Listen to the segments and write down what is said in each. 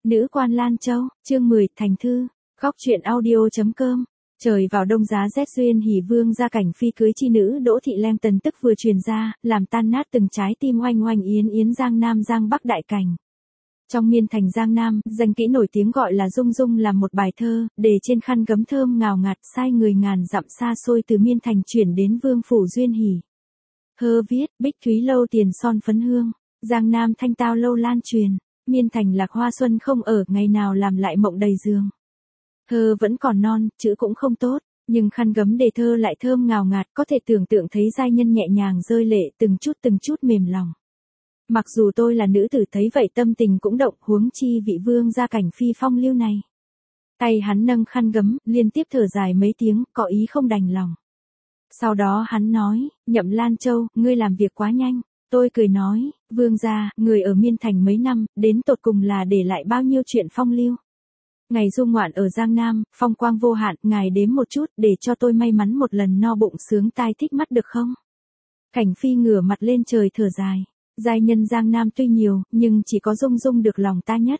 Nữ quan Lan Châu, chương 10, thành thư, góc truyện audio.com. Trời vào đông giá rét duyên hỉ vương gia cảnh phi cưới chi nữ Đỗ Thị Leng tần tức vừa truyền ra, làm tan nát từng trái tim oanh oanh yến yến Giang Nam Giang Bắc đại cảnh. Trong miên thành Giang Nam, danh kỹ nổi tiếng gọi là Dung Dung làm một bài thơ, để trên khăn gấm thơm ngào ngạt sai người ngàn dặm xa xôi từ miên thành chuyển đến vương phủ duyên hỉ. Thơ viết, bích thúy lâu tiền son phấn hương, Giang Nam thanh tao lâu lan truyền, miên thành lạc hoa xuân không ở, ngày nào làm lại mộng đầy giường. Thơ vẫn còn non, chữ cũng không tốt, nhưng khăn gấm đề thơ lại thơm ngào ngạt, có thể tưởng tượng thấy giai nhân nhẹ nhàng rơi lệ từng chút mềm lòng. Mặc dù tôi là nữ tử thấy vậy tâm tình cũng động, huống chi vị vương gia cảnh phi phong lưu này. Tay hắn nâng khăn gấm, liên tiếp thở dài mấy tiếng, có ý không đành lòng. Sau đó hắn nói, Nhậm Lan Châu, ngươi làm việc quá nhanh. Tôi cười nói, vương gia, người ở miên thành mấy năm, đến tột cùng là để lại bao nhiêu chuyện phong lưu. Ngày du ngoạn ở Giang Nam, phong quang vô hạn, ngài đếm một chút, để cho tôi may mắn một lần no bụng sướng tai thích mắt được không? Cảnh phi ngửa mặt lên trời thở dài. Giai nhân Giang Nam tuy nhiều, nhưng chỉ có Dung Dung được lòng ta nhất.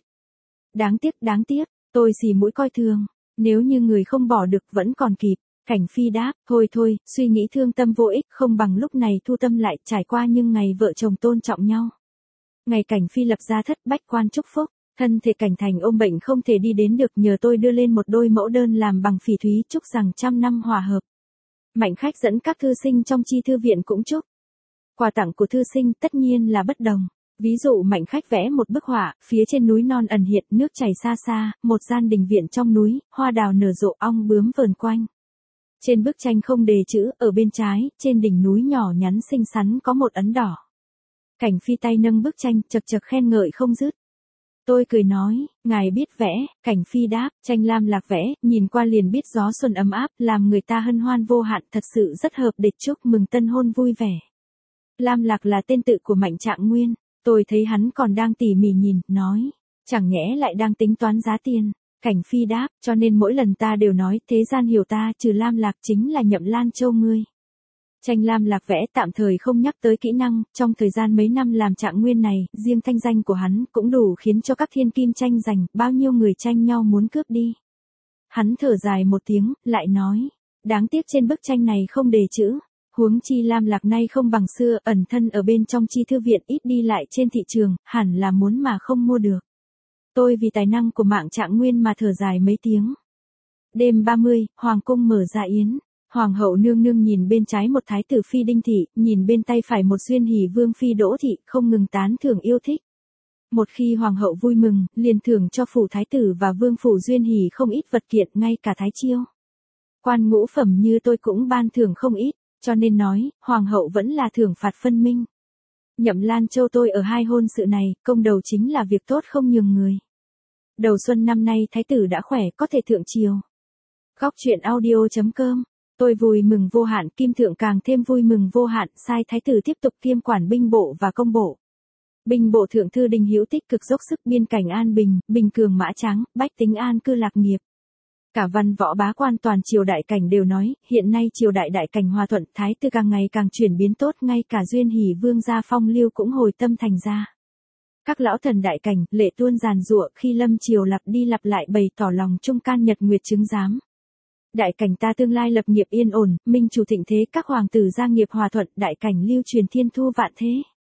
Đáng tiếc, tôi xì mũi coi thường. Nếu như người không bỏ được vẫn còn kịp. Cảnh phi đáp, thôi, suy nghĩ thương tâm vô ích, không bằng lúc này thu tâm lại, trải qua nhưng ngày vợ chồng tôn trọng nhau. Ngày cảnh phi lập gia thất bách quan chúc phúc, thân thể cảnh thành ôm bệnh không thể đi đến được, nhờ tôi đưa lên một đôi mẫu đơn làm bằng phỉ thúy, chúc rằng trăm năm hòa hợp. Mạnh khách dẫn các thư sinh trong chi thư viện cũng chúc. Quà tặng của thư sinh tất nhiên là bất đồng. Ví dụ Mạnh khách vẽ một bức họa, phía trên núi non ẩn hiện, nước chảy xa xa, một gian đình viện trong núi, hoa đào nở rộ, ong bướm vờn quanh. Trên bức tranh không đề chữ, ở bên trái, trên đỉnh núi nhỏ nhắn xinh xắn có một ấn đỏ. Cảnh phi tay nâng bức tranh, chật khen ngợi không dứt. Tôi cười nói, ngài biết vẽ, cảnh phi đáp, tranh lam lạc vẽ, nhìn qua liền biết gió xuân ấm áp, làm người ta hân hoan vô hạn, thật sự rất hợp để chúc mừng tân hôn vui vẻ. Lam lạc là tên tự của Mạnh Trạng Nguyên, tôi thấy hắn còn đang tỉ mỉ nhìn, nói, chẳng nhẽ lại đang tính toán giá tiền. Cảnh phi đáp, cho nên mỗi lần ta đều nói, thế gian hiểu ta trừ lam lạc chính là Nhậm Lan Châu ngươi. Tranh lam lạc vẽ tạm thời không nhắc tới kỹ năng, trong thời gian mấy năm làm Trạng Nguyên này, riêng thanh danh của hắn cũng đủ khiến cho các thiên kim tranh giành, bao nhiêu người tranh nhau muốn cướp đi. Hắn thở dài một tiếng, lại nói, đáng tiếc trên bức tranh này không đề chữ. Huống chi lam lạc nay không bằng xưa, ẩn thân ở bên trong chi thư viện, ít đi lại trên thị trường, hẳn là muốn mà không mua được. Tôi vì tài năng của Mạng Trạng Nguyên mà thở dài mấy tiếng. Đêm 30, hoàng cung mở ra yến. Hoàng hậu nương nương nhìn bên trái một thái tử phi Đinh Thị, nhìn bên tay phải một duyên hỉ vương phi Đỗ Thị, không ngừng tán thưởng yêu thích. Một khi hoàng hậu vui mừng, liền thưởng cho phủ thái tử và vương phủ duyên hỉ không ít vật kiện, ngay cả thái chiêu. Quan ngũ phẩm như tôi cũng ban thưởng không ít, cho nên nói, hoàng hậu vẫn là thưởng phạt phân minh. Nhậm Lan Châu tôi ở hai hôn sự này, công đầu chính là việc tốt không nhường người. Đầu xuân năm nay thái tử đã khỏe, có thể thượng triều. Góc truyện audio.com. Tôi vui mừng vô hạn, Kim Thượng càng thêm vui mừng vô hạn, sai thái tử tiếp tục kiêm quản binh bộ và công bộ. Binh bộ thượng thư Đinh Hữu tích cực dốc sức biên cảnh an bình, bình cường mã trắng, bách tính an cư lạc nghiệp. Cả văn võ bá quan toàn triều đại cảnh đều nói, hiện nay triều đại đại cảnh hòa thuận, thái tử càng ngày càng chuyển biến tốt, ngay cả duyên hỉ vương gia phong lưu cũng hồi tâm thành ra. Các lão thần đại cảnh, lệ tuôn giàn giụa, khi lâm triều lặp đi lặp lại bày tỏ lòng trung can nhật nguyệt chứng giám. Đại cảnh ta tương lai lập nghiệp yên ổn, minh chủ thịnh thế, các hoàng tử gia nghiệp hòa thuận, đại cảnh lưu truyền thiên thu vạn thế.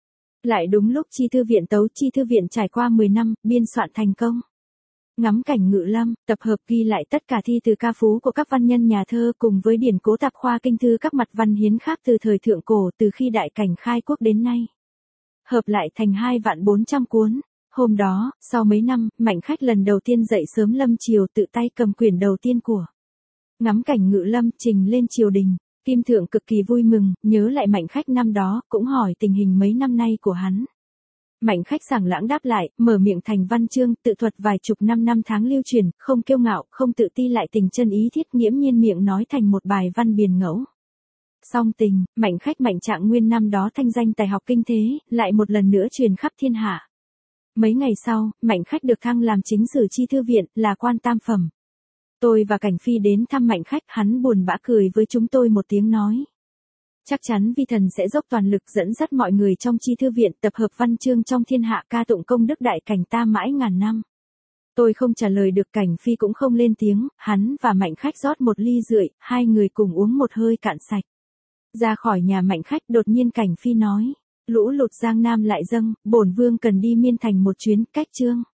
Lại đúng lúc chi thư viện tấu, chi thư viện trải qua 10 năm, biên soạn thành công. Ngắm cảnh ngự lâm, tập hợp ghi lại tất cả thi từ ca phú của các văn nhân nhà thơ cùng với điển cố tạp khoa kinh thư các mặt văn hiến khác từ thời thượng cổ, từ khi đại cảnh khai quốc đến nay. Hợp lại thành 2.400.000 cuốn. Hôm đó, sau mấy năm, Mạnh khách lần đầu tiên dậy sớm lâm triều, tự tay cầm quyển đầu tiên của Ngắm cảnh ngự lâm trình lên triều đình. Kim Thượng cực kỳ vui mừng, nhớ lại Mạnh khách năm đó, cũng hỏi tình hình mấy năm nay của hắn. Mạnh khách sảng lãng đáp lại, mở miệng thành văn chương, tự thuật vài chục năm tháng lưu truyền, không kiêu ngạo, không tự ti, lại tình chân ý thiết, nghiễm nhiên miệng nói thành một bài văn biền ngẫu. Song tình, Mạnh khách Mạnh Trạng Nguyên năm đó thanh danh tài học kinh thế, lại một lần nữa truyền khắp thiên hạ. Mấy ngày sau, Mạnh khách được thăng làm chính sử chi thư viện, là quan tam phẩm. Tôi và Cảnh phi đến thăm Mạnh khách, hắn buồn bã cười với chúng tôi một tiếng nói. Chắc chắn vi thần sẽ dốc toàn lực dẫn dắt mọi người trong chi thư viện tập hợp văn chương trong thiên hạ ca tụng công đức đại cảnh ta mãi ngàn năm. Tôi không trả lời được, Cảnh Phi cũng không lên tiếng, hắn và Mạnh Khách rót một ly rượu, hai người cùng uống một hơi cạn sạch. Ra khỏi nhà Mạnh Khách, đột nhiên Cảnh Phi nói, lũ lụt Giang Nam lại dâng, bổn vương cần đi Miên Thành một chuyến, cách Trương